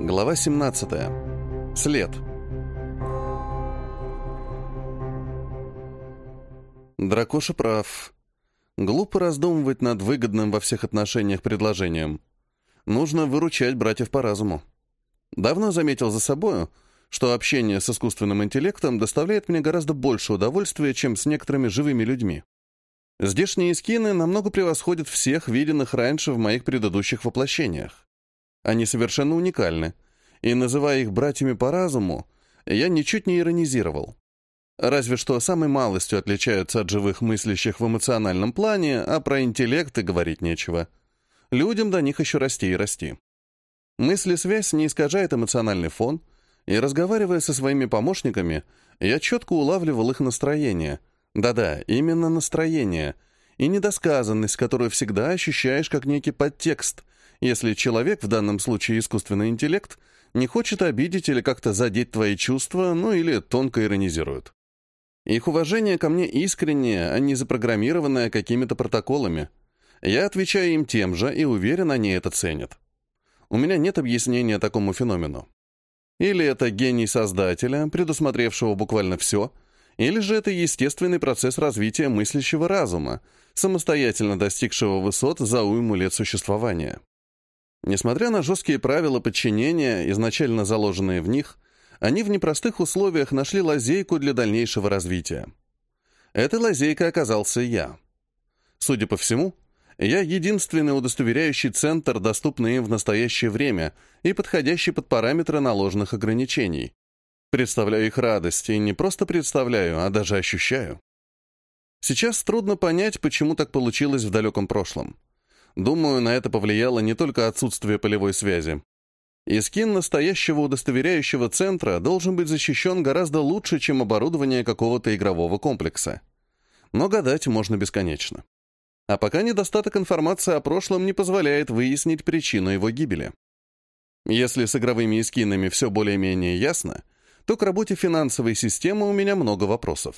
Глава 17. След. Дракоша прав. Глупо раздумывать над выгодным во всех отношениях предложением. Нужно выручать братьев по разуму. Давно заметил за собою, что общение с искусственным интеллектом доставляет мне гораздо больше удовольствия, чем с некоторыми живыми людьми. Здешние скины намного превосходят всех виденных раньше в моих предыдущих воплощениях. Они совершенно уникальны, и, называя их братьями по разуму, я ничуть не иронизировал. Разве что самой малостью отличаются от живых мыслящих в эмоциональном плане, а про интеллект и говорить нечего. Людям до них еще расти и расти. Мысли-связь не искажает эмоциональный фон, и, разговаривая со своими помощниками, я четко улавливал их настроение. Да-да, именно настроение, и недосказанность, которую всегда ощущаешь как некий подтекст, если человек, в данном случае искусственный интеллект, не хочет обидеть или как-то задеть твои чувства, ну или тонко иронизирует. Их уважение ко мне искреннее, а не запрограммированное какими-то протоколами. Я отвечаю им тем же, и уверен, они это ценят. У меня нет объяснения такому феномену. Или это гений создателя, предусмотревшего буквально все, или же это естественный процесс развития мыслящего разума, самостоятельно достигшего высот за уйму лет существования. Несмотря на жесткие правила подчинения, изначально заложенные в них, они в непростых условиях нашли лазейку для дальнейшего развития. Этой лазейкой оказался я. Судя по всему, я единственный удостоверяющий центр, доступный им в настоящее время и подходящий под параметры наложенных ограничений. Представляю их радость, и не просто представляю, а даже ощущаю. Сейчас трудно понять, почему так получилось в далеком прошлом. Думаю, на это повлияло не только отсутствие полевой связи. И скин настоящего удостоверяющего центра должен быть защищен гораздо лучше, чем оборудование какого-то игрового комплекса. Но гадать можно бесконечно. А пока недостаток информации о прошлом не позволяет выяснить причину его гибели. Если с игровыми скинами все более-менее ясно, то к работе финансовой системы у меня много вопросов.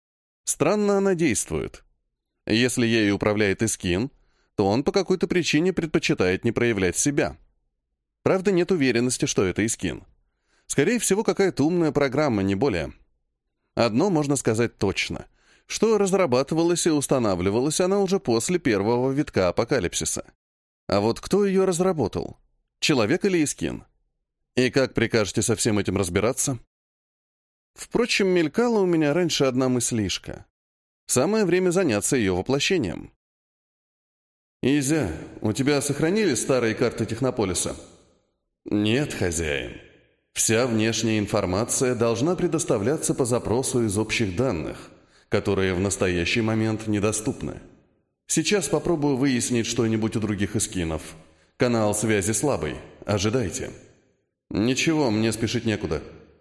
Странно она действует. Если ею управляет Искин, то он по какой-то причине предпочитает не проявлять себя. Правда, нет уверенности, что это Искин. Скорее всего, какая-то умная программа, не более. Одно можно сказать точно, что разрабатывалась и устанавливалась она уже после первого витка апокалипсиса. А вот кто ее разработал? Человек или Искин? И как прикажете со всем этим разбираться? Впрочем, мелькала у меня раньше одна мыслишка. Самое время заняться ее воплощением. «Изя, у тебя сохранились старые карты Технополиса?» «Нет, хозяин. Вся внешняя информация должна предоставляться по запросу из общих данных, которые в настоящий момент недоступны. Сейчас попробую выяснить что-нибудь у других эскинов. Канал связи слабый. Ожидайте». «Ничего, мне спешить некуда».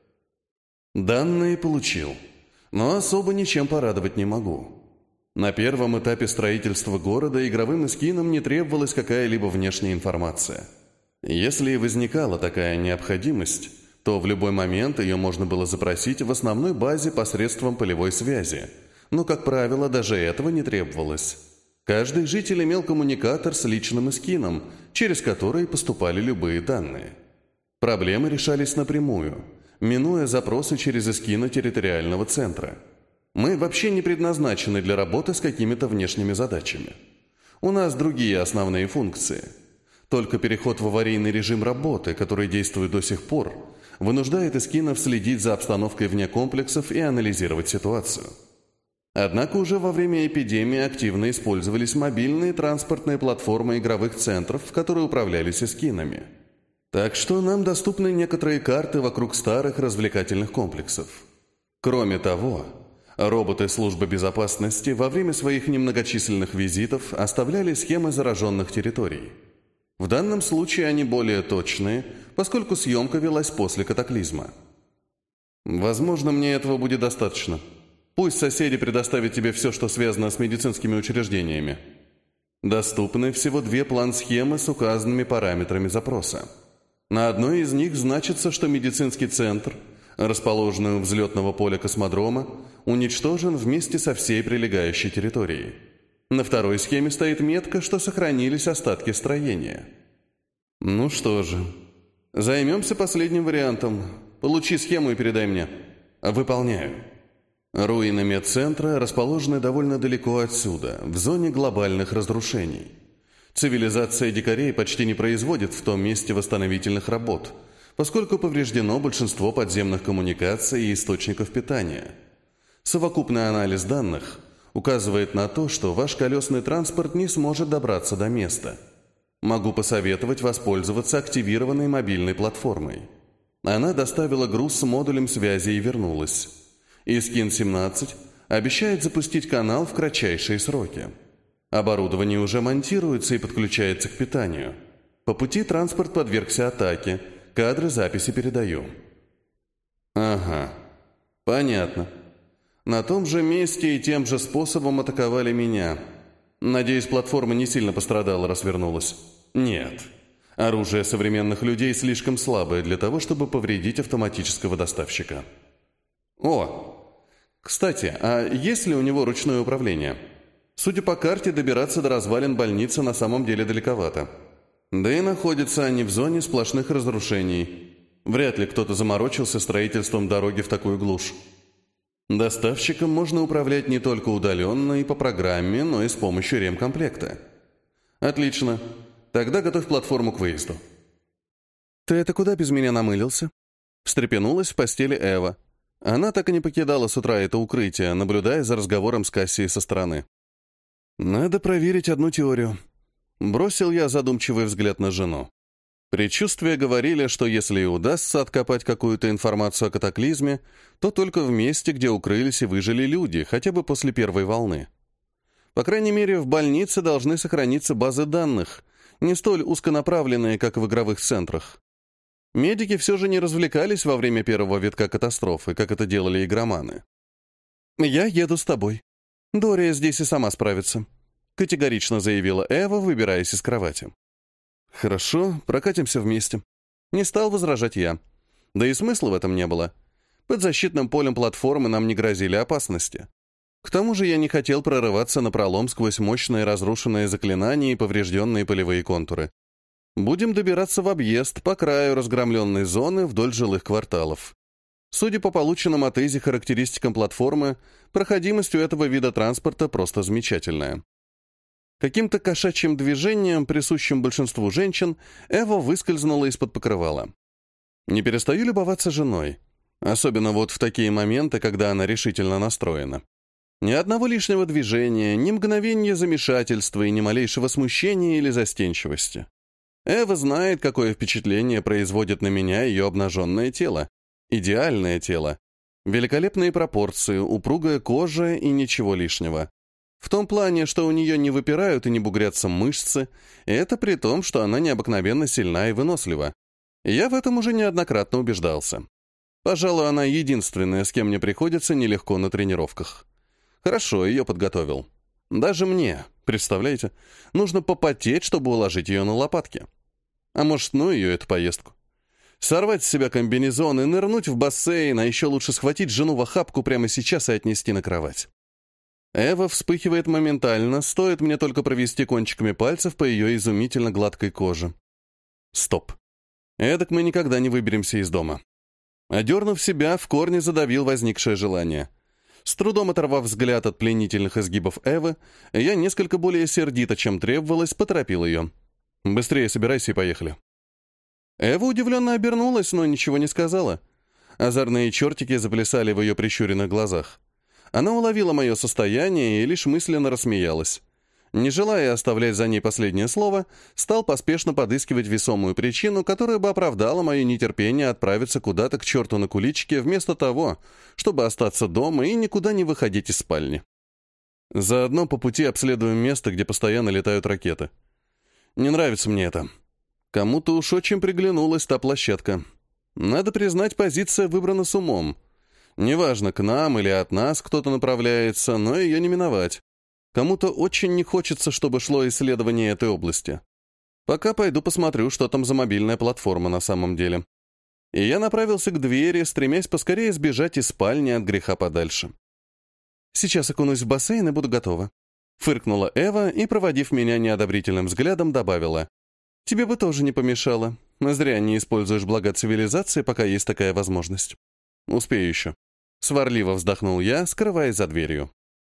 Данные получил, но особо ничем порадовать не могу. На первом этапе строительства города игровым эскинам не требовалась какая-либо внешняя информация. Если и возникала такая необходимость, то в любой момент ее можно было запросить в основной базе посредством полевой связи, но, как правило, даже этого не требовалось. Каждый житель имел коммуникатор с личным эскином, через который поступали любые данные. Проблемы решались напрямую, минуя запросы через эскина территориального центра. Мы вообще не предназначены для работы с какими-то внешними задачами. У нас другие основные функции. Только переход в аварийный режим работы, который действует до сих пор, вынуждает эскинов следить за обстановкой вне комплексов и анализировать ситуацию. Однако уже во время эпидемии активно использовались мобильные транспортные платформы игровых центров, которые управлялись эскинами. Так что нам доступны некоторые карты вокруг старых развлекательных комплексов. Кроме того, роботы службы безопасности во время своих немногочисленных визитов оставляли схемы зараженных территорий. В данном случае они более точные, поскольку съемка велась после катаклизма. Возможно, мне этого будет достаточно. Пусть соседи предоставят тебе все, что связано с медицинскими учреждениями. Доступны всего 2 план-схемы с указанными параметрами запроса. На одной из них значится, что медицинский центр, расположенный у взлетного поля космодрома, уничтожен вместе со всей прилегающей территорией. На второй схеме стоит метка, что сохранились остатки строения. Ну что же, Займемся последним вариантом. Получи схему и передай мне. Выполняю. Руины медцентра расположены довольно далеко отсюда, в зоне глобальных разрушений. Цивилизация дикарей почти не производит в том месте восстановительных работ, поскольку повреждено большинство подземных коммуникаций и источников питания. Совокупный анализ данных указывает на то, что ваш колесный транспорт не сможет добраться до места. Могу посоветовать воспользоваться активированной мобильной платформой. Она доставила груз с модулем связи и вернулась. Искин-17 обещает запустить канал в кратчайшие сроки. Оборудование уже монтируется и подключается к питанию. По пути транспорт подвергся атаке. Кадры записи передаю. Ага, понятно. На том же месте и тем же способом атаковали меня. Надеюсь, платформа не сильно пострадала, раз вернулась. Нет. Оружие современных людей слишком слабое для того, чтобы повредить автоматического доставщика. О, кстати, а есть ли у него ручное управление? Судя по карте, добираться до развалин больницы на самом деле далековато. Да и находятся они в зоне сплошных разрушений. Вряд ли кто-то заморочился строительством дороги в такую глушь. Доставщиком можно управлять не только удаленно и по программе, но и с помощью ремкомплекта. Отлично. Тогда готовь платформу к выезду. «Ты это куда без меня намылился?» Встрепенулась в постели Эва. Она так и не покидала с утра это укрытие, наблюдая за разговором с Кассией со стороны. «Надо проверить одну теорию». Бросил я задумчивый взгляд на жену. Предчувствия говорили, что если и удастся откопать какую-то информацию о катаклизме, то только в месте, где укрылись и выжили люди, хотя бы после первой волны. По крайней мере, в больнице должны сохраниться базы данных, не столь узконаправленные, как в игровых центрах. Медики все же не развлекались во время первого витка катастрофы, как это делали игроманы. «Я еду с тобой. Дория здесь и сама справится», — категорично заявила Эва, выбираясь из кровати. «Хорошо, прокатимся вместе». Не стал возражать я. Да и смысла в этом не было. Под защитным полем платформы нам не грозили опасности. К тому же я не хотел прорываться напролом сквозь мощные разрушенные заклинания и поврежденные полевые контуры. Будем добираться в объезд по краю разгромленной зоны вдоль жилых кварталов. Судя по полученным от Изи характеристикам платформы, проходимость у этого вида транспорта просто замечательная. Каким-то кошачьим движением, присущим большинству женщин, Эва выскользнула из-под покрывала. Не перестаю любоваться женой. Особенно вот в такие моменты, когда она решительно настроена. Ни одного лишнего движения, ни мгновения замешательства и ни малейшего смущения или застенчивости. Эва знает, какое впечатление производит на меня ее обнаженное тело. Идеальное тело. Великолепные пропорции, упругая кожа и ничего лишнего. В том плане, что у нее не выпирают и не бугрятся мышцы, и это при том, что она необыкновенно сильна и вынослива. Я в этом уже неоднократно убеждался. Пожалуй, она единственная, с кем мне приходится нелегко на тренировках. Хорошо, ее подготовил. Даже мне, представляете, нужно попотеть, чтобы уложить ее на лопатки. А может, ну ее эту поездку. Сорвать с себя комбинезон и нырнуть в бассейн, а еще лучше схватить жену в охапку прямо сейчас и отнести на кровать. Эва вспыхивает моментально, стоит мне только провести кончиками пальцев по ее изумительно гладкой коже. Стоп. Эдак мы никогда не выберемся из дома. Одернув себя, в корне задавил возникшее желание. С трудом оторвав взгляд от пленительных изгибов Эвы, я несколько более сердито, чем требовалось, поторопил ее. «Быстрее собирайся и поехали». Эва удивленно обернулась, но ничего не сказала. Озорные чертики заплясали в ее прищуренных глазах. Она уловила мое состояние и лишь мысленно рассмеялась. Не желая оставлять за ней последнее слово, стал поспешно подыскивать весомую причину, которая бы оправдала мое нетерпение отправиться куда-то к черту на куличке, вместо того, чтобы остаться дома и никуда не выходить из спальни. Заодно по пути обследуем место, где постоянно летают ракеты. Не нравится мне это. Кому-то уж очень приглянулась та площадка. Надо признать, позиция выбрана с умом. Неважно, к нам или от нас кто-то направляется, но ее не миновать. Кому-то очень не хочется, чтобы шло исследование этой области. Пока пойду посмотрю, что там за мобильная платформа на самом деле. И я направился к двери, стремясь поскорее сбежать из спальни от греха подальше. «Сейчас окунусь в бассейн и буду готова», — фыркнула Эва и, проводив меня неодобрительным взглядом, добавила. «Тебе бы тоже не помешало. Зря не используешь блага цивилизации, пока есть такая возможность. Успею еще. Сварливо вздохнул я, скрываясь за дверью.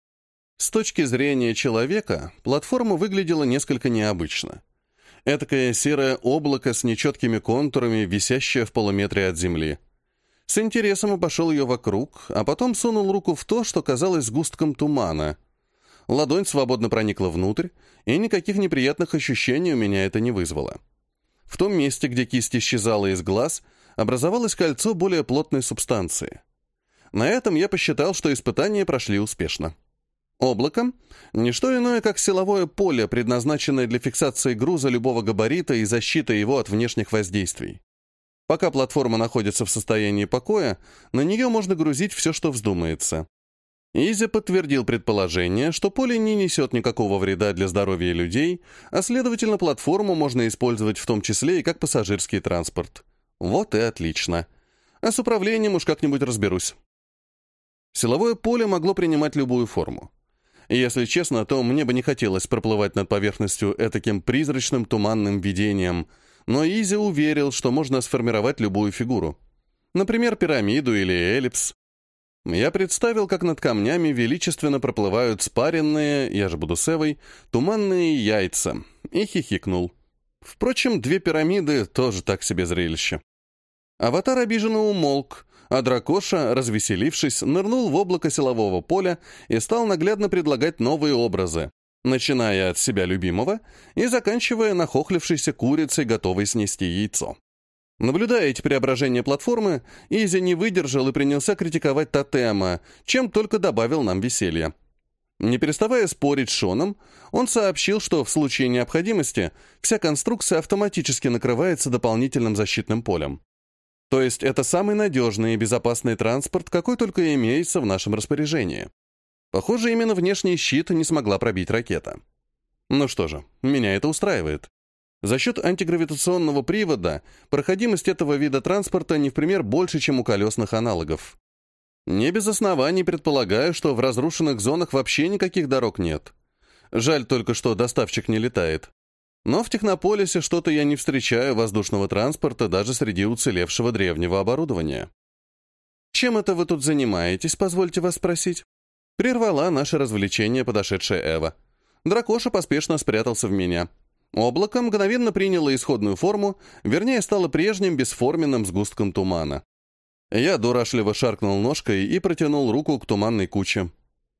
С точки зрения человека, платформа выглядела несколько необычно. Этакое серое облако с нечеткими контурами, висящее в полуметре от земли. С интересом обошел ее вокруг, а потом сунул руку в то, что казалось сгустком тумана. Ладонь свободно проникла внутрь, и никаких неприятных ощущений у меня это не вызвало. В том месте, где кисть исчезала из глаз, образовалось кольцо более плотной субстанции. На этом я посчитал, что испытания прошли успешно. Облако — не что иное, как силовое поле, предназначенное для фиксации груза любого габарита и защиты его от внешних воздействий. Пока платформа находится в состоянии покоя, на нее можно грузить все, что вздумается. Изи подтвердил предположение, что поле не несет никакого вреда для здоровья людей, а следовательно, платформу можно использовать в том числе и как пассажирский транспорт. Вот и отлично. А с управлением уж как-нибудь разберусь. Силовое поле могло принимать любую форму. Если честно, то мне бы не хотелось проплывать над поверхностью этаким призрачным туманным видением, но Изи уверил, что можно сформировать любую фигуру. Например, пирамиду или эллипс. Я представил, как над камнями величественно проплывают спаренные, я же буду с Эвой, туманные яйца, и хихикнул. Впрочем, 2 пирамиды тоже так себе зрелище. Аватар обиженно умолк, а дракоша, развеселившись, нырнул в облако силового поля и стал наглядно предлагать новые образы, начиная от себя любимого и заканчивая нахохлившейся курицей, готовой снести яйцо. Наблюдая эти преображения платформы, Изи не выдержал и принялся критиковать тотема, чем только добавил нам веселья. Не переставая спорить с Шоном, он сообщил, что в случае необходимости вся конструкция автоматически накрывается дополнительным защитным полем. То есть это самый надежный и безопасный транспорт, какой только имеется в нашем распоряжении. Похоже, именно внешний щит не смогла пробить ракета. Ну что же, меня это устраивает. За счет антигравитационного привода проходимость этого вида транспорта не в пример больше, чем у колесных аналогов. Не без оснований предполагаю, что в разрушенных зонах вообще никаких дорог нет. Жаль только, что доставщик не летает. Но в Технополисе что-то я не встречаю воздушного транспорта даже среди уцелевшего древнего оборудования. «Чем это вы тут занимаетесь, позвольте вас спросить?» Прервала наше развлечение подошедшая Эва. Дракоша поспешно спрятался в меня. Облако мгновенно приняло исходную форму, вернее, стало прежним бесформенным сгустком тумана. Я дурашливо шаркнул ножкой и протянул руку к туманной куче.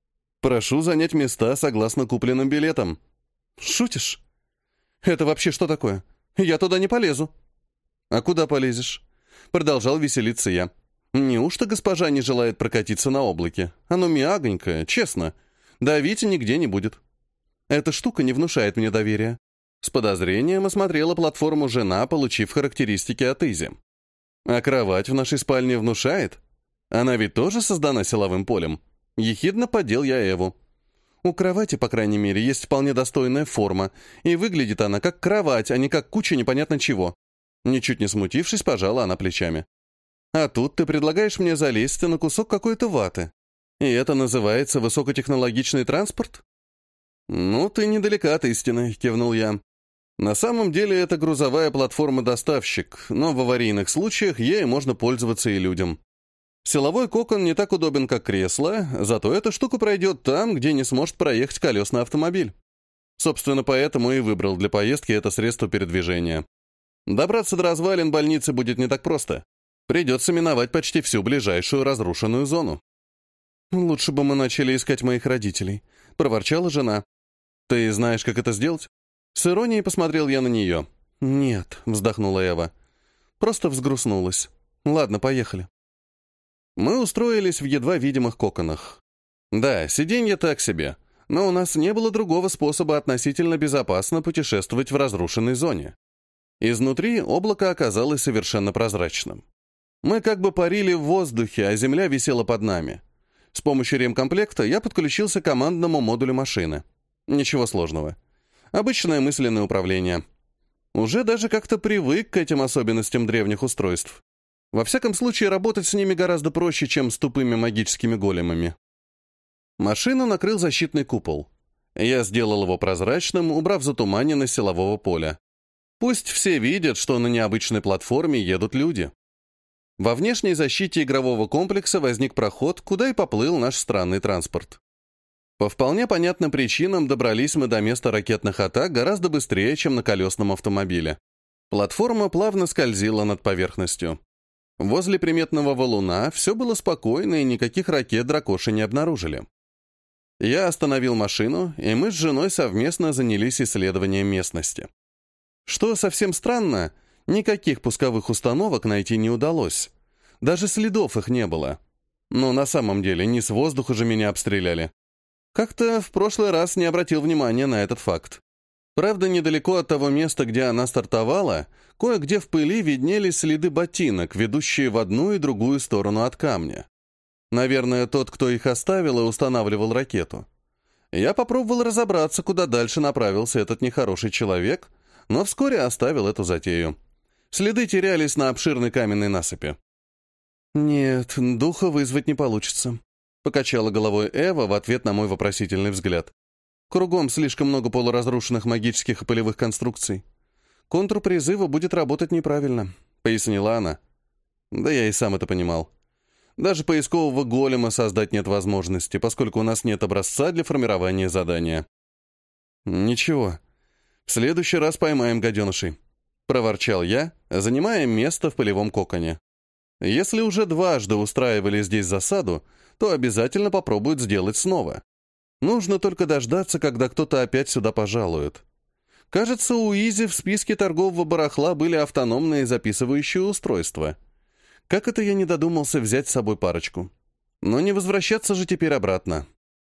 «Прошу занять места согласно купленным билетам». «Шутишь? Это вообще что такое? Я туда не полезу». «А куда полезешь?» Продолжал веселиться я. «Неужто госпожа не желает прокатиться на облаке? Оно мягонькое, честно. Давить нигде не будет». «Эта штука не внушает мне доверия». С подозрением осмотрела платформу жена, получив характеристики от Изи. «А кровать в нашей спальне внушает? Она ведь тоже создана силовым полем?» Ехидно поддел я Эву. «У кровати, по крайней мере, есть вполне достойная форма, и выглядит она как кровать, а не как куча непонятно чего». Ничуть не смутившись, пожала она плечами. «А тут ты предлагаешь мне залезть на кусок какой-то ваты. И это называется высокотехнологичный транспорт?» «Ну, ты недалека от истины», — кивнул я. «На самом деле это грузовая платформа-доставщик, но в аварийных случаях ей можно пользоваться и людям. Силовой кокон не так удобен, как кресло, зато эта штука пройдет там, где не сможет проехать колесный автомобиль. Собственно, поэтому и выбрал для поездки это средство передвижения. Добраться до развалин больницы будет не так просто. Придется миновать почти всю ближайшую разрушенную зону». «Лучше бы мы начали искать моих родителей», — проворчала жена. «Ты знаешь, как это сделать?» С иронией посмотрел я на нее. «Нет», — вздохнула Эва. Просто взгрустнулась. «Ладно, поехали». Мы устроились в едва видимых коконах. Да, сиденье так себе, но у нас не было другого способа относительно безопасно путешествовать в разрушенной зоне. Изнутри облако оказалось совершенно прозрачным. Мы как бы парили в воздухе, а земля висела под нами. С помощью ремкомплекта я подключился к командному модулю машины. Ничего сложного. Обычное мысленное управление. Уже даже как-то привык к этим особенностям древних устройств. Во всяком случае, работать с ними гораздо проще, чем с тупыми магическими големами. Машину накрыл защитный купол. Я сделал его прозрачным, убрав затуманенность силового поля. Пусть все видят, что на необычной платформе едут люди. Во внешней защите игрового комплекса возник проход, куда и поплыл наш странный транспорт. По вполне понятным причинам добрались мы до места ракетных атак гораздо быстрее, чем на колесном автомобиле. Платформа плавно скользила над поверхностью. Возле приметного валуна все было спокойно, и никаких ракет дракоши не обнаружили. Я остановил машину, и мы с женой совместно занялись исследованием местности. Что совсем странно, никаких пусковых установок найти не удалось. Даже следов их не было. Но на самом деле не с воздуха же меня обстреляли. Как-то в прошлый раз не обратил внимания на этот факт. Правда, недалеко от того места, где она стартовала, кое-где в пыли виднелись следы ботинок, ведущие в одну и другую сторону от камня. Наверное, тот, кто их оставил и устанавливал ракету. Я попробовал разобраться, куда дальше направился этот нехороший человек, но вскоре оставил эту затею. Следы терялись на обширной каменной насыпи. «Нет, духа вызвать не получится», — покачала головой Эва в ответ на мой вопросительный взгляд. «Кругом слишком много полуразрушенных магических и полевых конструкций. Контур призыва будет работать неправильно», — пояснила она. Да я и сам это понимал. Даже поискового голема создать нет возможности, поскольку у нас нет образца для формирования задания. «Ничего, в следующий раз поймаем гаденышей», — проворчал я, занимая место в полевом коконе. «Если уже дважды устраивали здесь засаду, то обязательно попробуют сделать снова. Нужно только дождаться, когда кто-то опять сюда пожалует. Кажется, у Изи в списке торгового барахла были автономные записывающие устройства. Как это я не додумался взять с собой парочку? Но не возвращаться же теперь обратно».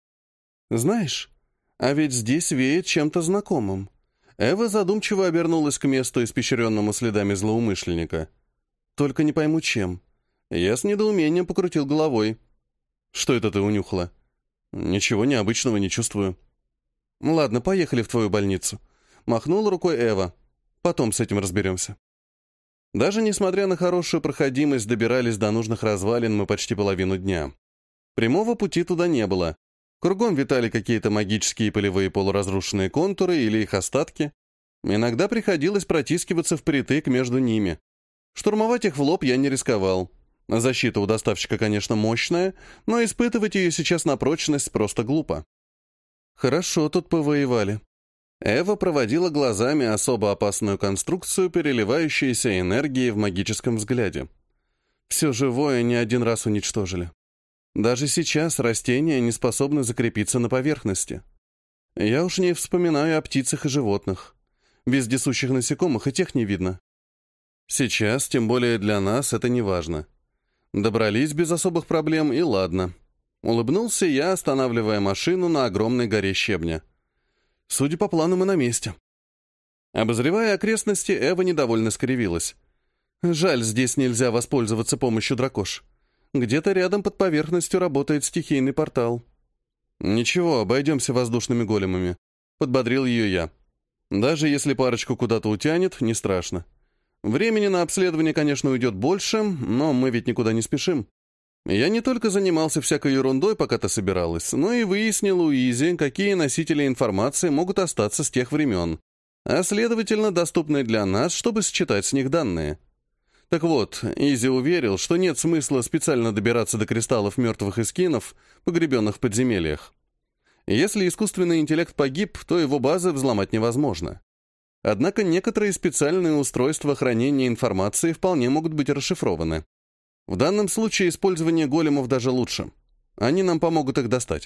«Знаешь, а ведь здесь веет чем-то знакомым». Эва задумчиво обернулась к месту, испещренному следами злоумышленника. «Только не пойму, чем». Я с недоумением покрутил головой. «Что это ты унюхала?» «Ничего необычного не чувствую». «Ладно, поехали в твою больницу», — махнула рукой Эва. «Потом с этим разберемся». Даже несмотря на хорошую проходимость, добирались до нужных развалин мы почти половину дня. Прямого пути туда не было. Кругом витали какие-то магические полевые полуразрушенные контуры или их остатки. Иногда приходилось протискиваться впритык между ними. Штурмовать их в лоб я не рисковал. Защита у доставщика, конечно, мощная, но испытывать ее сейчас на прочность просто глупо. «Хорошо тут повоевали». Эва проводила глазами особо опасную конструкцию, переливающуюся энергией в магическом взгляде. Все живое не один раз уничтожили. Даже сейчас растения не способны закрепиться на поверхности. Я уж не вспоминаю о птицах и животных. Вездесущих насекомых и тех не видно. Сейчас, тем более для нас, это не важно. Добрались без особых проблем, и ладно. Улыбнулся я, останавливая машину на огромной горе щебня. Судя по плану, мы на месте. Обозревая окрестности, Эва недовольно скривилась. Жаль, здесь нельзя воспользоваться помощью дракош. Где-то рядом под поверхностью работает стихийный портал. Ничего, обойдемся воздушными големами. Подбодрил ее я. Даже если парочку куда-то утянет, не страшно. Времени на обследование, конечно, уйдет больше, но мы ведь никуда не спешим. Я не только занимался всякой ерундой, пока ты собиралась, но и выяснил у Изи, какие носители информации могут остаться с тех времен, а, следовательно, доступны для нас, чтобы считать с них данные. Так вот, Изи уверил, что нет смысла специально добираться до кристаллов мертвых эскинов, погребенных в подземельях. Если искусственный интеллект погиб, то его базы взломать невозможно. Однако некоторые специальные устройства хранения информации вполне могут быть расшифрованы. В данном случае использование големов даже лучше. Они нам помогут их достать.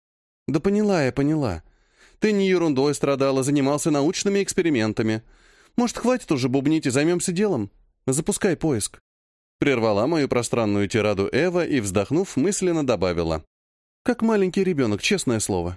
Да поняла я, поняла. Ты не ерундой страдала, занимался научными экспериментами. Может, хватит уже бубнить и займемся делом? Запускай поиск. Прервала мою пространную тираду Эва и, вздохнув, мысленно добавила. Как маленький ребенок, честное слово.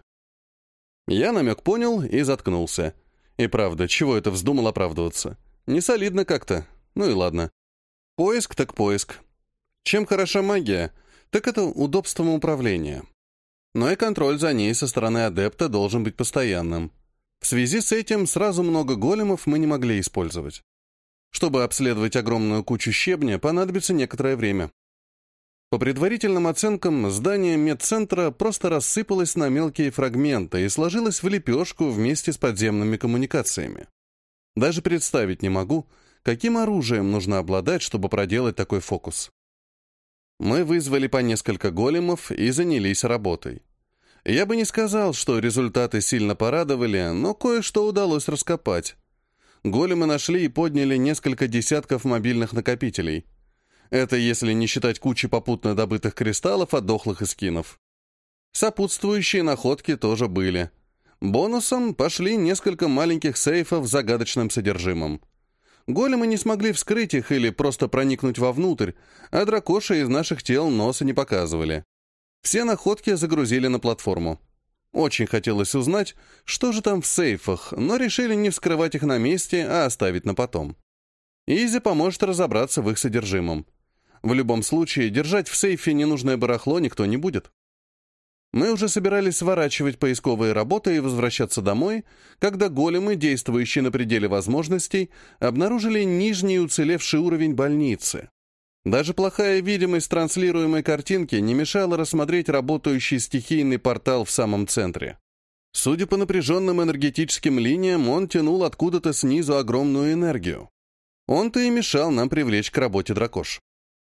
Я намек понял и заткнулся. И правда, чего это вздумал оправдываться? Не солидно как-то. Ну и ладно. Поиск так поиск. Чем хороша магия, так это удобством управления. Но и контроль за ней со стороны адепта должен быть постоянным. В связи с этим сразу много големов мы не могли использовать. Чтобы обследовать огромную кучу щебня, понадобится некоторое время. По предварительным оценкам, здание медцентра просто рассыпалось на мелкие фрагменты и сложилось в лепешку вместе с подземными коммуникациями. Даже представить не могу, каким оружием нужно обладать, чтобы проделать такой фокус. Мы вызвали по несколько големов и занялись работой. Я бы не сказал, что результаты сильно порадовали, но кое-что удалось раскопать. Големы нашли и подняли несколько десятков мобильных накопителей. Это если не считать кучи попутно добытых кристаллов от дохлых эскинов. Сопутствующие находки тоже были. Бонусом пошли несколько маленьких сейфов с загадочным содержимым. Големы не смогли вскрыть их или просто проникнуть вовнутрь, а дракоши из наших тел носа не показывали. Все находки загрузили на платформу. Очень хотелось узнать, что же там в сейфах, но решили не вскрывать их на месте, а оставить на потом. Изи поможет разобраться в их содержимом. В любом случае, держать в сейфе ненужное барахло никто не будет. Мы уже собирались сворачивать поисковые работы и возвращаться домой, когда големы, действующие на пределе возможностей, обнаружили нижний уцелевший уровень больницы. Даже плохая видимость транслируемой картинки не мешала рассмотреть работающий стихийный портал в самом центре. Судя по напряженным энергетическим линиям, он тянул откуда-то снизу огромную энергию. Он-то и мешал нам привлечь к работе дракош.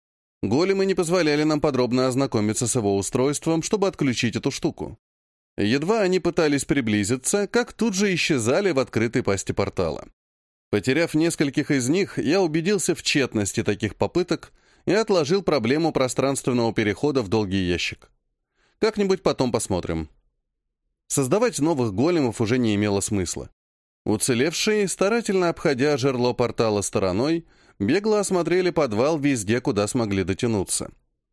Големы не позволяли нам подробно ознакомиться с его устройством, чтобы отключить эту штуку. Едва они пытались приблизиться, как тут же исчезали в открытой пасти портала. Потеряв нескольких из них, я убедился в тщетности таких попыток и отложил проблему пространственного перехода в долгий ящик. Как-нибудь потом посмотрим. Создавать новых големов уже не имело смысла. Уцелевшие, старательно обходя жерло портала стороной, бегло осмотрели подвал везде, куда смогли дотянуться.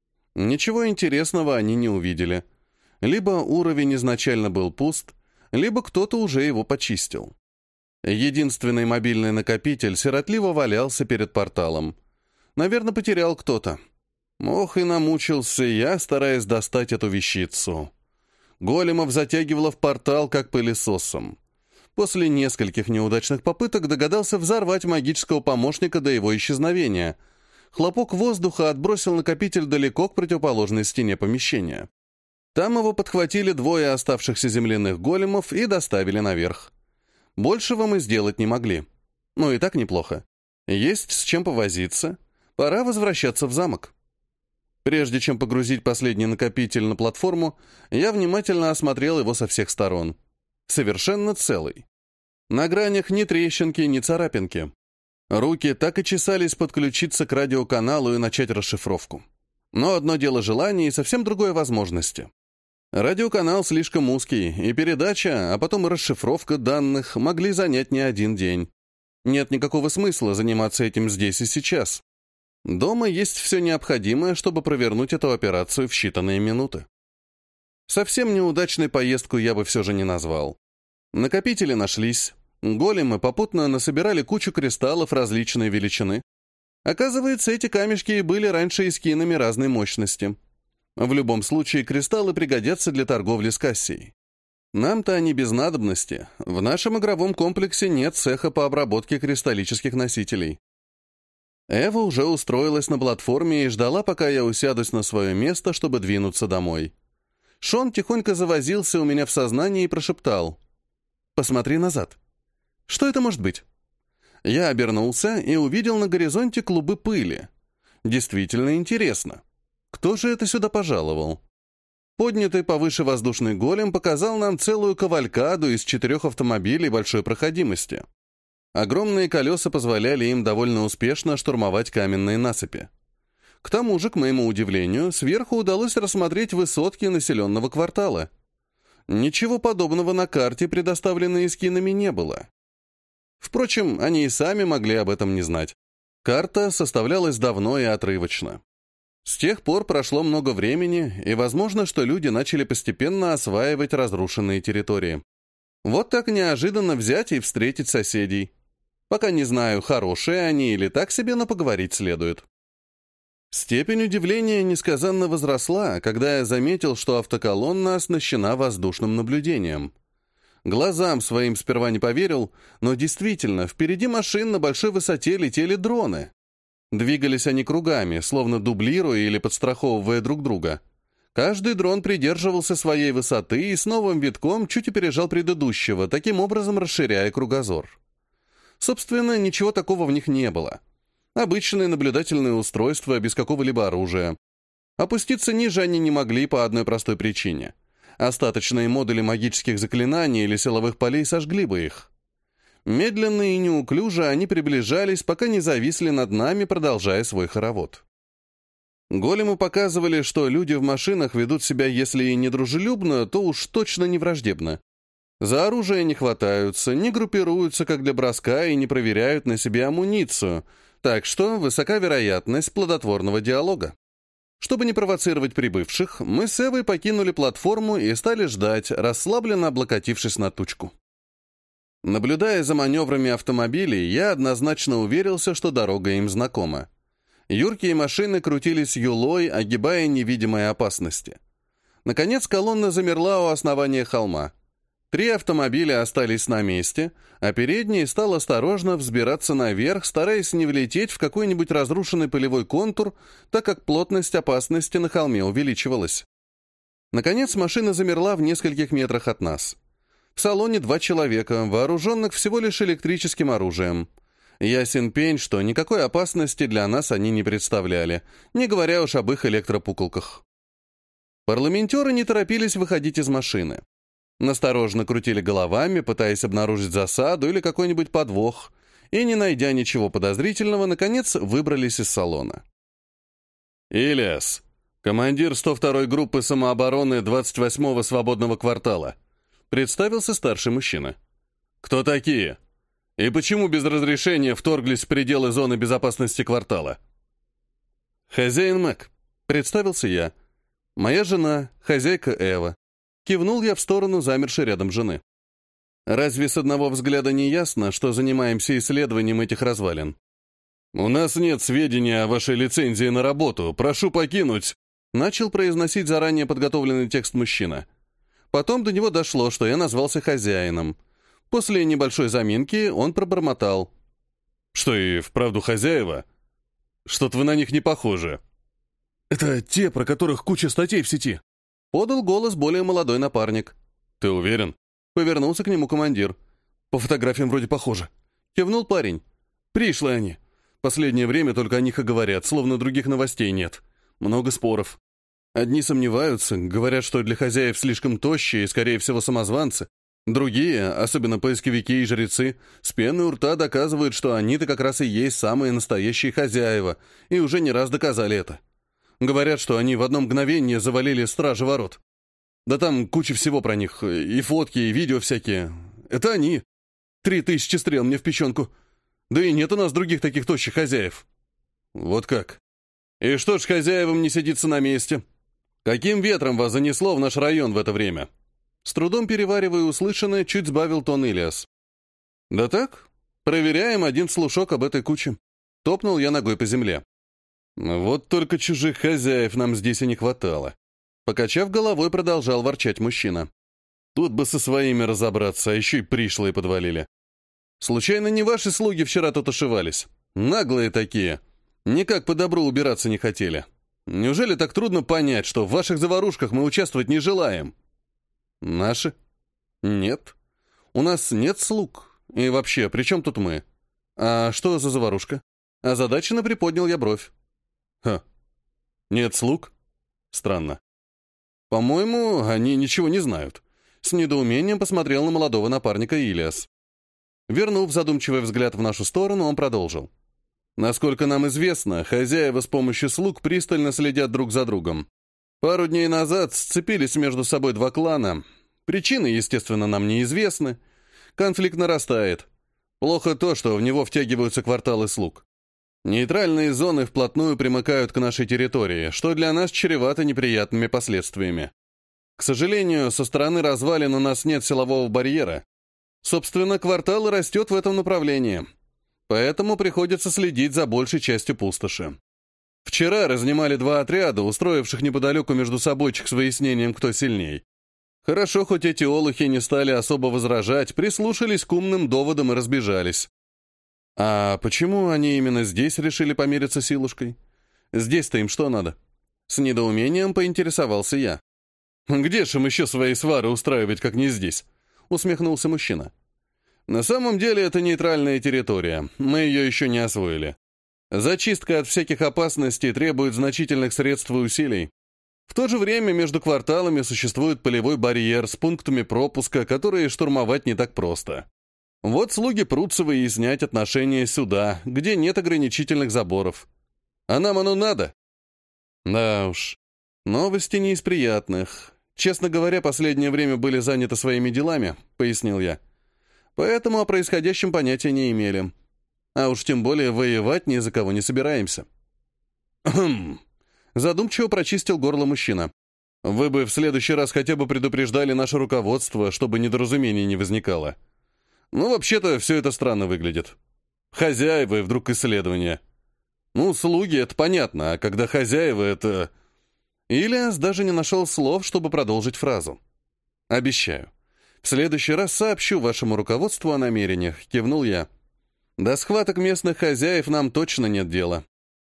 Ничего интересного они не увидели. Либо уровень изначально был пуст, либо кто-то уже его почистил. Единственный мобильный накопитель сиротливо валялся перед порталом. Наверное, потерял кто-то. Ох, и намучился я, стараясь достать эту вещицу. Големов затягивало в портал, как пылесосом. После нескольких неудачных попыток догадался взорвать магического помощника до его исчезновения. Хлопок воздуха отбросил накопитель далеко к противоположной стене помещения. Там его подхватили двое оставшихся земляных големов и доставили наверх. Большего мы сделать не могли. Но и так неплохо. Есть с чем повозиться. Пора возвращаться в замок. Прежде чем погрузить последний накопитель на платформу, я внимательно осмотрел его со всех сторон. Совершенно целый. На гранях ни трещинки, ни царапинки. Руки так и чесались подключиться к радиоканалу и начать расшифровку. Но одно дело желания и совсем другое возможности. Радиоканал слишком узкий, и передача, а потом и расшифровка данных могли занять не один день. Нет никакого смысла заниматься этим здесь и сейчас. Дома есть все необходимое, чтобы провернуть эту операцию в считанные минуты. Совсем неудачной поездку я бы все же не назвал. Накопители нашлись. Големы попутно насобирали кучу кристаллов различной величины. Оказывается, эти камешки и были раньше эскинами разной мощности. В любом случае, кристаллы пригодятся для торговли с Кассией. Нам-то они без надобности. В нашем игровом комплексе нет цеха по обработке кристаллических носителей. Эва уже устроилась на платформе и ждала, пока я усядусь на свое место, чтобы двинуться домой. Шон тихонько завозился у меня в сознании и прошептал: «Посмотри назад. Что это может быть?» Я обернулся и увидел на горизонте клубы пыли. Действительно интересно. Кто же это сюда пожаловал? Поднятый повыше воздушный голем показал нам целую кавалькаду из 4 автомобилей большой проходимости. Огромные колеса позволяли им довольно успешно штурмовать каменные насыпи. К тому же, к моему удивлению, сверху удалось рассмотреть высотки населенного квартала. Ничего подобного на карте, предоставленной эскинами, не было. Впрочем, они и сами могли об этом не знать. Карта составлялась давно и отрывочно. С тех пор прошло много времени, и возможно, что люди начали постепенно осваивать разрушенные территории. Вот так неожиданно взять и встретить соседей. Пока не знаю, хорошие они или так себе, но поговорить следует. Степень удивления несказанно возросла, когда я заметил, что автоколонна оснащена воздушным наблюдением. Глазам своим сперва не поверил, но действительно, впереди машин на большой высоте летели дроны. Двигались они кругами, словно дублируя или подстраховывая друг друга. Каждый дрон придерживался своей высоты и с новым витком чуть опережал предыдущего, таким образом расширяя кругозор. Собственно, ничего такого в них не было. Обычные наблюдательные устройства без какого-либо оружия. Опуститься ниже они не могли по одной простой причине. Остаточные модули магических заклинаний или силовых полей сожгли бы их. Медленно и неуклюже они приближались, пока не зависли над нами, продолжая свой хоровод. Големы показывали, что люди в машинах ведут себя, если и не дружелюбно, то уж точно не враждебно. За оружие не хватаются, не группируются, как для броска, и не проверяют на себе амуницию, так что высока вероятность плодотворного диалога. Чтобы не провоцировать прибывших, мы с Эвой покинули платформу и стали ждать, расслабленно облокотившись на тучку. Наблюдая за маневрами автомобилей, я однозначно уверился, что дорога им знакома. Юркие машины крутились юлой, огибая невидимые опасности. Наконец колонна замерла у основания холма. 3 автомобиля остались на месте, а передний стал осторожно взбираться наверх, стараясь не влететь в какой-нибудь разрушенный полевой контур, так как плотность опасности на холме увеличивалась. Наконец машина замерла в нескольких метрах от нас. В салоне 2 человека, вооруженных всего лишь электрическим оружием. Ясен пень, что никакой опасности для нас они не представляли, не говоря уж об их электропуколках. Парламентеры не торопились выходить из машины. Настороженно крутили головами, пытаясь обнаружить засаду или какой-нибудь подвох, и, не найдя ничего подозрительного, наконец выбрались из салона. «Ильяс, командир 102-й группы самообороны 28-го свободного квартала», представился старший мужчина. «Кто такие? И почему без разрешения вторглись в пределы зоны безопасности квартала?» «Хозяин Мэг», представился я. «Моя жена, хозяйка Эва». Кивнул я в сторону замершей рядом жены. «Разве с одного взгляда не ясно, что занимаемся исследованием этих развалин?» «У нас нет сведений о вашей лицензии на работу. Прошу покинуть», начал произносить заранее подготовленный текст мужчина. Потом до него дошло, что я назвался хозяином. После небольшой заминки он пробормотал. «Что, и вправду хозяева? Что-то вы на них не похожи». «Это те, про которых куча статей в сети», — подал голос более молодой напарник. «Ты уверен?» — повернулся к нему командир. «По фотографиям вроде похоже», — кивнул парень. «Пришлые они. Последнее время только о них и говорят, словно других новостей нет. Много споров. Одни сомневаются, говорят, что для хозяев слишком тощие и, скорее всего, самозванцы. Другие, особенно поисковики и жрецы, с пены у рта доказывают, что они-то как раз и есть самые настоящие хозяева, и уже не раз доказали это. Говорят, что они в одно мгновение завалили стражи ворот. Да там куча всего про них, и фотки, и видео всякие. Это они. 3000 стрел мне в печенку. Да и нет у нас других таких тощих хозяев». «Вот как? И что ж хозяевам не сидится на месте? Каким ветром вас занесло в наш район в это время?» С трудом переваривая услышанное, чуть сбавил тон Ильяс. «Да так, проверяем один слушок об этой куче». Топнул я ногой по земле. «Вот только чужих хозяев нам здесь и не хватало». Покачав головой, продолжал ворчать мужчина. «Тут бы со своими разобраться, а еще и пришлые подвалили. Случайно не ваши слуги вчера тут ошивались? Наглые такие. Никак по добру убираться не хотели. Неужели так трудно понять, что в ваших заварушках мы участвовать не желаем?» «Наши? Нет. У нас нет слуг. И вообще, при чем тут мы? А что за заварушка?» Озадаченно приподнял я бровь. «Ха. Нет слуг? Странно. По-моему, они ничего не знают». С недоумением посмотрел на молодого напарника Ильяс. Вернув задумчивый взгляд в нашу сторону, он продолжил. «Насколько нам известно, хозяева с помощью слуг пристально следят друг за другом. Пару дней назад сцепились между собой 2 клана. Причины, естественно, нам неизвестны. Конфликт нарастает. Плохо то, что в него втягиваются кварталы слуг. Нейтральные зоны вплотную примыкают к нашей территории, что для нас чревато неприятными последствиями. К сожалению, со стороны развалин у нас нет силового барьера. Собственно, квартал растет в этом направлении. Поэтому приходится следить за большей частью пустоши. Вчера разнимали 2 отряда, устроивших неподалеку между собойчик с выяснением, кто сильней. Хорошо, хоть эти олухи не стали особо возражать, прислушались к умным доводам и разбежались. А почему они именно здесь решили помериться силушкой? Здесь-то им что надо? С недоумением поинтересовался я. «Где ж им еще свои свары устраивать, как не здесь?» — усмехнулся мужчина. На самом деле это нейтральная территория, мы ее еще не освоили. Зачистка от всяких опасностей требует значительных средств и усилий. В то же время между кварталами существует полевой барьер с пунктами пропуска, которые штурмовать не так просто. Вот слуги прутся выяснять отношения сюда, где нет ограничительных заборов. А нам оно надо? Да уж, новости не из приятных. Честно говоря, последнее время были заняты своими делами, пояснил я. Поэтому о происходящем понятия не имели. А уж тем более воевать ни за кого не собираемся. Задумчиво прочистил горло мужчина. Вы бы в следующий раз хотя бы предупреждали наше руководство, чтобы недоразумений не возникало. Ну, вообще-то, все это странно выглядит. Хозяева и вдруг исследования. Ну, слуги — это понятно, а когда хозяева — это... Ильяс даже не нашел слов, чтобы продолжить фразу. «Обещаю. В следующий раз сообщу вашему руководству о намерениях», — кивнул я. «До схваток местных хозяев нам точно нет дела».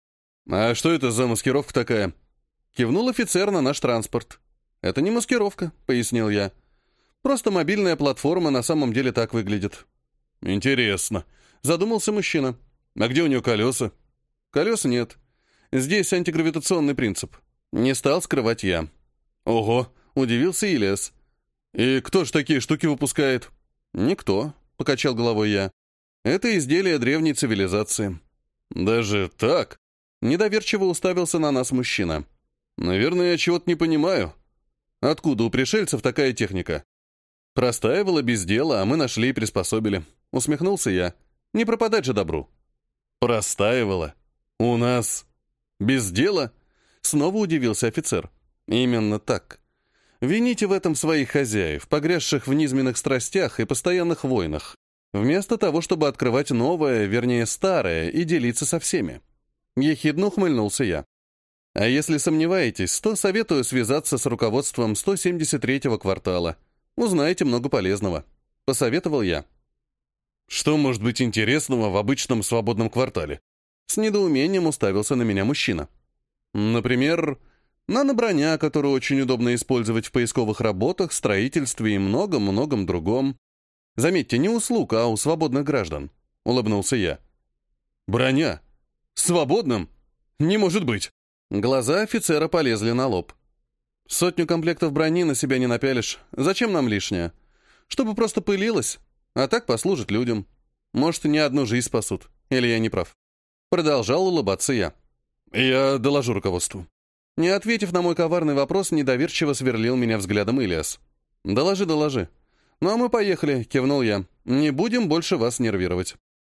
«А что это за маскировка такая?» Кивнул офицер на наш транспорт. «Это не маскировка», — пояснил я. «Просто мобильная платформа на самом деле так выглядит». «Интересно», — задумался мужчина. «А где у нее колеса?» «Колес нет. Здесь антигравитационный принцип». Не стал скрывать я. «Ого», — удивился Ильяс. «И кто ж такие штуки выпускает?» «Никто», — покачал головой я. «Это изделие древней цивилизации». «Даже так?» — недоверчиво уставился на нас мужчина. «Наверное, я чего-то не понимаю. Откуда у пришельцев такая техника?» «Простаивала без дела, а мы нашли и приспособили». Усмехнулся я. «Не пропадать же добру». «Простаивала? У нас? Без дела?» Снова удивился офицер. «Именно так. Вините в этом своих хозяев, погрязших в низменных страстях и постоянных войнах, вместо того, чтобы открывать новое, вернее старое, и делиться со всеми». Ехидно ухмыльнулся я. «А если сомневаетесь, то советую связаться с руководством 173-го квартала. Узнаете много полезного», — посоветовал я. «Что может быть интересного в обычном свободном квартале?» С недоумением уставился на меня мужчина. «Например, нано-броня, которую очень удобно использовать в поисковых работах, строительстве и многом-многом другом. Заметьте, не услуг, а у свободных граждан», — улыбнулся я. «Броня? Свободным? Не может быть!» Глаза офицера полезли на лоб. «100 комплектов брони на себя не напялишь. Зачем нам лишнее? Чтобы просто пылилось, а так послужит людям. Может, не одну жизнь спасут. Или я не прав?» Продолжал улыбаться я. «Я доложу руководству». Не ответив на мой коварный вопрос, недоверчиво сверлил меня взглядом Ильяс. «Доложи, доложи. Ну а мы поехали», — кивнул я. «Не будем больше вас нервировать».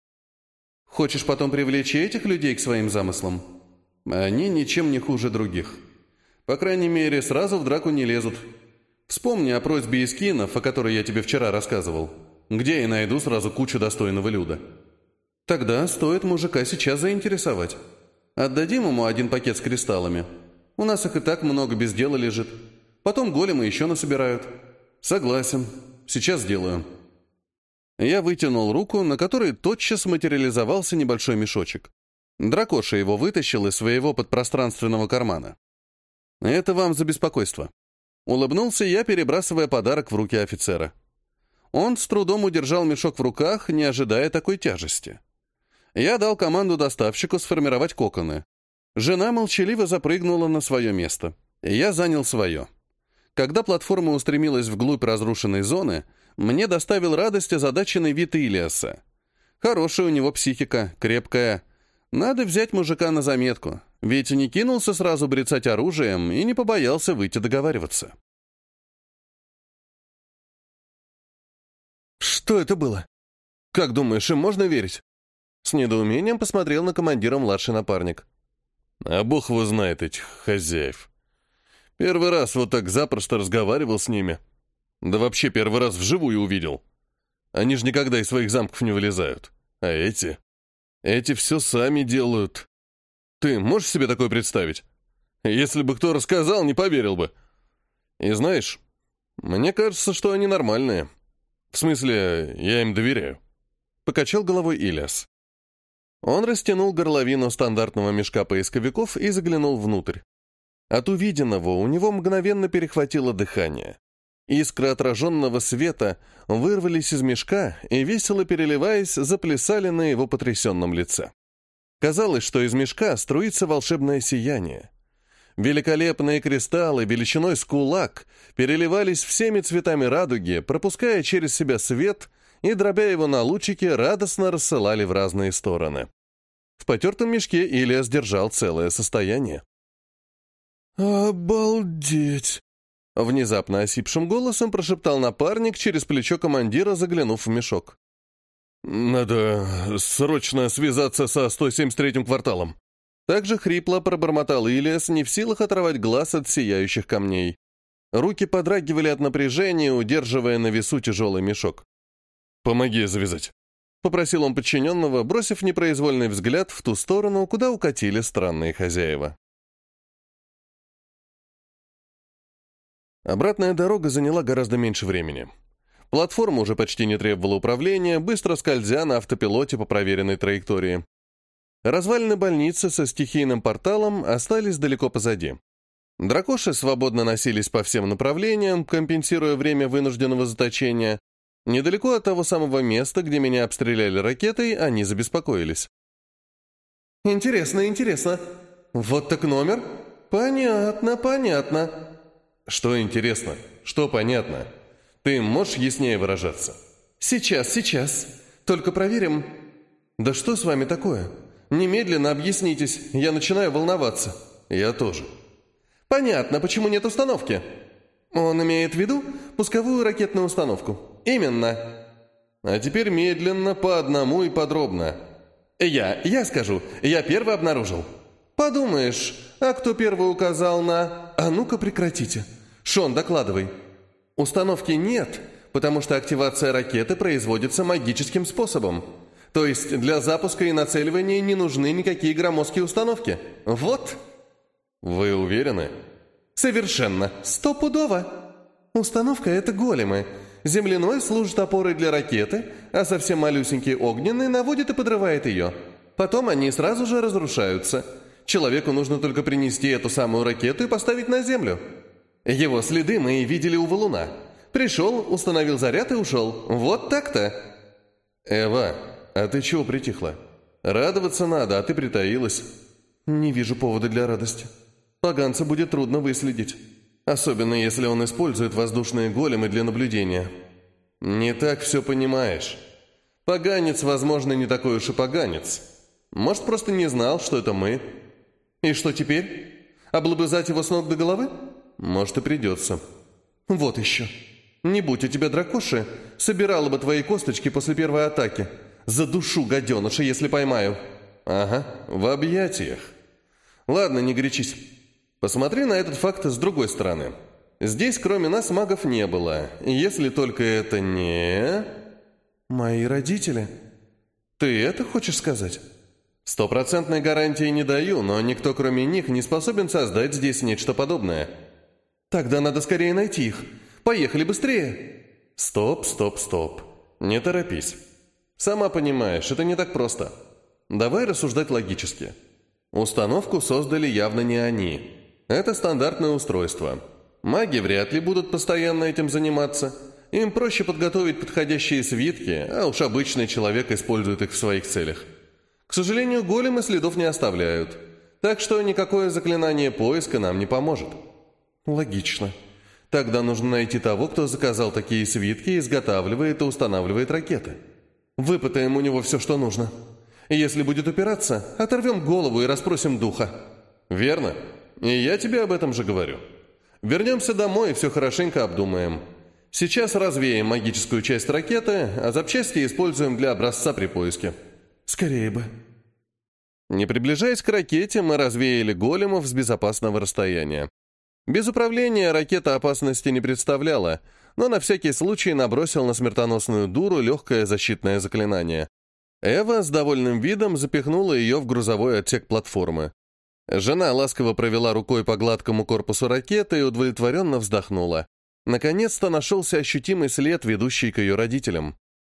«Хочешь потом привлечь этих людей к своим замыслам?» «Они ничем не хуже других. По крайней мере, сразу в драку не лезут. Вспомни о просьбе Искинов, о которой я тебе вчера рассказывал. Где я найду сразу кучу достойного люда?» «Тогда стоит мужика сейчас заинтересовать. Отдадим ему 1 пакет с кристаллами. У нас их и так много без дела лежит. Потом големы еще насобирают». «Согласен. Сейчас сделаю». Я вытянул руку, на которой тотчас материализовался небольшой мешочек. Дракоша его вытащил из своего подпространственного кармана. «Это вам за беспокойство». Улыбнулся я, перебрасывая подарок в руки офицера. Он с трудом удержал мешок в руках, не ожидая такой тяжести. Я дал команду доставщику сформировать коконы. Жена молчаливо запрыгнула на свое место. Я занял свое. Когда платформа устремилась вглубь разрушенной зоны, мне доставил радость озадаченный вид Ильяса. Хорошая у него психика, крепкая. Надо взять мужика на заметку, ведь не кинулся сразу брецать оружием и не побоялся выйти договариваться. «Что это было? Как думаешь, им можно верить?» С недоумением посмотрел на командира младший напарник. «А бог его знает, этих хозяев. Первый раз вот так запросто разговаривал с ними. Да вообще первый раз вживую увидел. Они же никогда из своих замков не вылезают. А эти? Эти все сами делают. Ты можешь себе такое представить? Если бы кто рассказал, не поверил бы. И знаешь, мне кажется, что они нормальные. В смысле, я им доверяю». Покачал головой Ильяс. Он растянул горловину стандартного мешка поисковиков и заглянул внутрь. От увиденного у него мгновенно перехватило дыхание. Искры отраженного света вырвались из мешка и, весело переливаясь, заплясали на его потрясенном лице. Казалось, что из мешка струится волшебное сияние. Великолепные кристаллы величиной с кулак переливались всеми цветами радуги, пропуская через себя свет и, дробя его на лучики, радостно рассылали в разные стороны. В потертом мешке Илья сдержал целое состояние. «Обалдеть!» — внезапно осипшим голосом прошептал напарник через плечо командира, заглянув в мешок. «Надо срочно связаться со 173-м кварталом». Также хрипло пробормотал Ильяс, не в силах оторвать глаз от сияющих камней. Руки подрагивали от напряжения, удерживая на весу тяжелый мешок. «Помоги завязать», — попросил он подчиненного, бросив непроизвольный взгляд в ту сторону, куда укатили странные хозяева. Обратная дорога заняла гораздо меньше времени. Платформа уже почти не требовала управления, быстро скользя на автопилоте по проверенной траектории. Развалины больницы со стихийным порталом остались далеко позади. Дракоши свободно носились по всем направлениям, компенсируя время вынужденного заточения. Недалеко от того самого места, где меня обстреляли ракетой, они забеспокоились. «Интересно, интересно. Вот так номер? Понятно, понятно». «Что интересно? Что понятно? Ты можешь яснее выражаться?» «Сейчас. Только проверим». «Да что с вами такое? Немедленно объяснитесь, я начинаю волноваться». «Я тоже». «Понятно, почему нет установки?» «Он имеет в виду пусковую ракетную установку». «Именно». «А теперь медленно, по одному и подробно». «Я скажу, я первый обнаружил». «Подумаешь, а кто первый указал на...» «А ну-ка прекратите. Шон, докладывай». «Установки нет, потому что активация ракеты производится магическим способом. То есть для запуска и нацеливания не нужны никакие громоздкие установки. Вот». «Вы уверены?» «Совершенно. Стопудово. Установка — это големы. Земляной служит опорой для ракеты, а совсем малюсенький огненный наводит и подрывает ее. Потом они сразу же разрушаются. Человеку нужно только принести эту самую ракету и поставить на Землю. Его следы мы видели у валуна. Пришел, установил заряд и ушел. Вот так-то». «Эва, а ты чего притихла? Радоваться надо, а ты притаилась». «Не вижу повода для радости. Поганца будет трудно выследить. Особенно, если он использует воздушные големы для наблюдения». «Не так все понимаешь. Поганец, возможно, не такой уж и поганец. Может, просто не знал, что это мы». «И что теперь? Облобызать его с ног до головы?» «Может, и придется». «Вот еще. Не будь у тебя дракоши, собирала бы твои косточки после первой атаки. Задушу гаденыша, если поймаю». «Ага, в объятиях. Ладно, не горячись. Посмотри на этот факт с другой стороны. Здесь, кроме нас, магов не было. Если только это не...» «Мои родители? Ты это хочешь сказать?» «100% гарантии не даю, но никто, кроме них, не способен создать здесь нечто подобное». «Тогда надо скорее найти их. Поехали быстрее!» «Стоп. Не торопись. Сама понимаешь, это не так просто. Давай рассуждать логически. Установку создали явно не они. Это стандартное устройство. Маги вряд ли будут постоянно этим заниматься. Им проще подготовить подходящие свитки, а уж обычный человек использует их в своих целях. К сожалению, големы следов не оставляют. Так что никакое заклинание поиска нам не поможет». «Логично. Тогда нужно найти того, кто заказал такие свитки, изготавливает и устанавливает ракеты. Выпытаем у него все, что нужно. Если будет упираться, оторвем голову и расспросим духа». «Верно. И я тебе об этом же говорю. Вернемся домой и все хорошенько обдумаем. Сейчас развеем магическую часть ракеты, а запчасти используем для образца при поиске». «Скорее бы». Не приближаясь к ракете, мы развеяли големов с безопасного расстояния. Без управления ракета опасности не представляла, но на всякий случай набросил на смертоносную дуру легкое защитное заклинание. Эва с довольным видом запихнула ее в грузовой отсек платформы. Жена ласково провела рукой по гладкому корпусу ракеты и удовлетворенно вздохнула. Наконец-то нашелся ощутимый след, ведущий к ее родителям.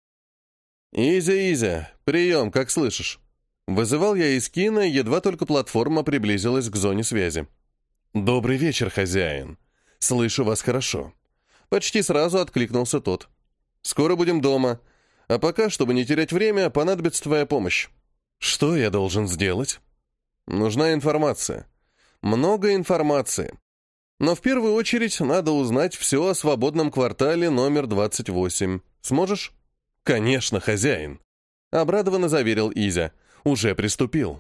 «Изя, прием, как слышишь?» Вызывал я из кино, едва только платформа приблизилась к зоне связи. «Добрый вечер, хозяин. Слышу вас хорошо. Почти сразу откликнулся тот. «Скоро будем дома. А пока, чтобы не терять время, понадобится твоя помощь». «Что я должен сделать?» «Нужна информация. Много информации. Но в первую очередь надо узнать все о свободном квартале номер 28. Сможешь?» «Конечно, хозяин», — обрадованно заверил Изя. «Уже приступил».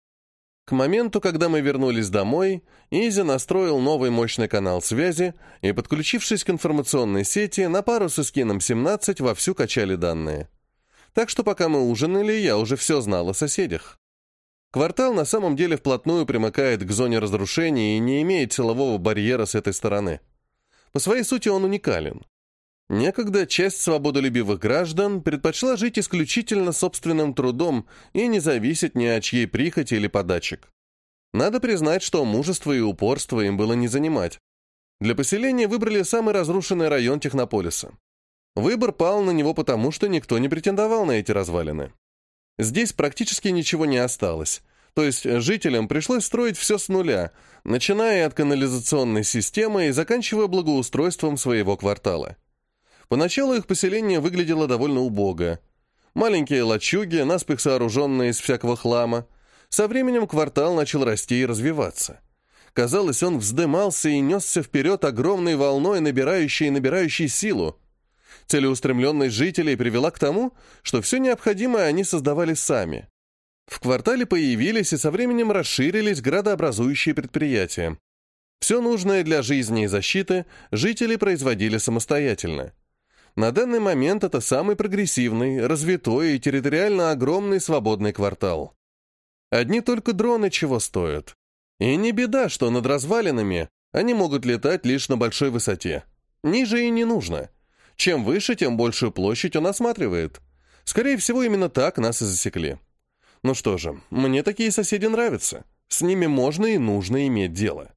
К моменту, когда мы вернулись домой, Изя настроил новый мощный канал связи и, подключившись к информационной сети, на пару с Искином 17 вовсю качали данные. Так что пока мы ужинали, я уже все знал о соседях. Квартал на самом деле вплотную примыкает к зоне разрушения и не имеет силового барьера с этой стороны. По своей сути он уникален. Некогда часть свободолюбивых граждан предпочла жить исключительно собственным трудом и не зависеть ни от чьей прихоти или подачек. Надо признать, что мужество и упорство им было не занимать. Для поселения выбрали самый разрушенный район Технополиса. Выбор пал на него потому, что никто не претендовал на эти развалины. Здесь практически ничего не осталось, то есть жителям пришлось строить все с нуля, начиная от канализационной системы и заканчивая благоустройством своего квартала. Поначалу их поселение выглядело довольно убого. Маленькие лачуги, наспех сооруженные из всякого хлама. Со временем квартал начал расти и развиваться. Казалось, он вздымался и несся вперед огромной волной, набирающей и набирающей силу. Целеустремленность жителей привела к тому, что все необходимое они создавали сами. В квартале появились и со временем расширились градообразующие предприятия. Все нужное для жизни и защиты жители производили самостоятельно. На данный момент это самый прогрессивный, развитой и территориально огромный свободный квартал. Одни только дроны чего стоят. И не беда, что над развалинами они могут летать лишь на большой высоте. Ниже и не нужно. Чем выше, тем большую площадь он осматривает. Скорее всего, именно так нас и засекли. Ну что же, мне такие соседи нравятся. С ними можно и нужно иметь дело.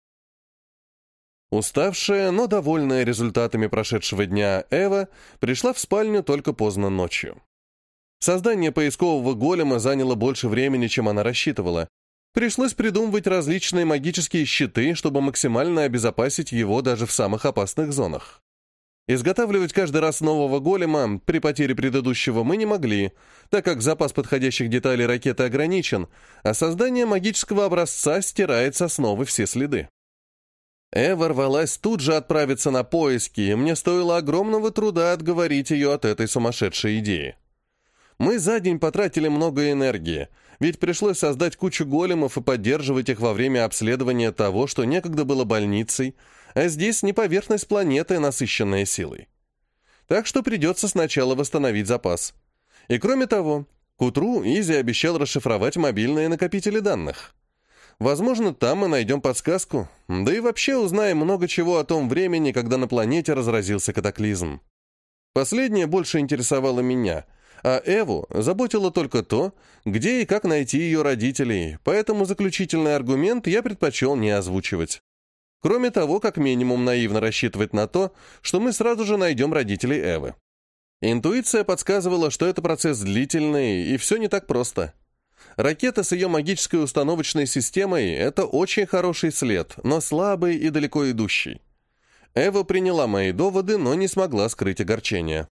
Уставшая, но довольная результатами прошедшего дня Эва пришла в спальню только поздно ночью. Создание поискового голема заняло больше времени, чем она рассчитывала. Пришлось придумывать различные магические щиты, чтобы максимально обезопасить его даже в самых опасных зонах. Изготавливать каждый раз нового голема при потере предыдущего мы не могли, так как запас подходящих деталей ракеты ограничен, а создание магического образца стирает с основы все следы. Эва рвалась тут же отправиться на поиски, и мне стоило огромного труда отговорить ее от этой сумасшедшей идеи. Мы за день потратили много энергии, ведь пришлось создать кучу големов и поддерживать их во время обследования того, что некогда было больницей, а здесь не поверхность планеты, насыщенная силой. Так что придется сначала восстановить запас. И кроме того, к утру Изи обещал расшифровать мобильные накопители данных. Возможно, там мы найдем подсказку, да и вообще узнаем много чего о том времени, когда на планете разразился катаклизм. Последнее больше интересовало меня, а Эву заботило только то, где и как найти ее родителей, поэтому заключительный аргумент я предпочел не озвучивать. Кроме того, как минимум наивно рассчитывать на то, что мы сразу же найдем родителей Эвы. Интуиция подсказывала, что это процесс длительный, и все не так просто. Ракета с ее магической установочной системой — это очень хороший след, но слабый и далеко идущий. Эва приняла мои доводы, но не смогла скрыть огорчение.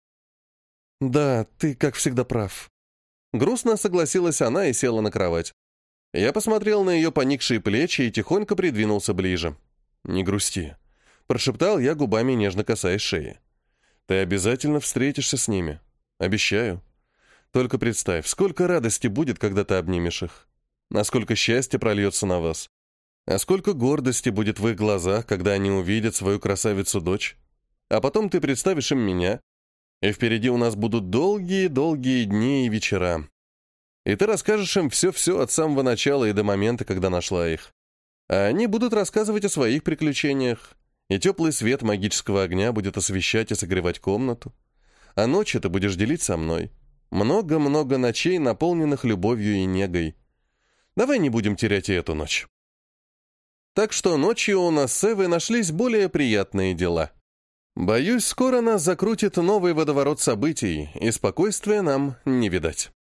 «Да, ты, как всегда, прав». Грустно согласилась она и села на кровать. Я посмотрел на ее поникшие плечи и тихонько придвинулся ближе. «Не грусти», — прошептал я губами, нежно касаясь шеи. «Ты обязательно встретишься с ними. Обещаю. Только представь, сколько радости будет, когда ты обнимешь их. Насколько счастья прольется на вас. А сколько гордости будет в их глазах, когда они увидят свою красавицу-дочь. А потом ты представишь им меня. И впереди у нас будут долгие-долгие дни и вечера. И ты расскажешь им все-все от самого начала и до момента, когда нашла их. А они будут рассказывать о своих приключениях. И теплый свет магического огня будет освещать и согревать комнату. А ночи ты будешь делить со мной. Много-много ночей, наполненных любовью и негой. Давай не будем терять и эту ночь». Так что ночью у нас с Эвой нашлись более приятные дела. Боюсь, скоро нас закрутит новый водоворот событий, и спокойствия нам не видать.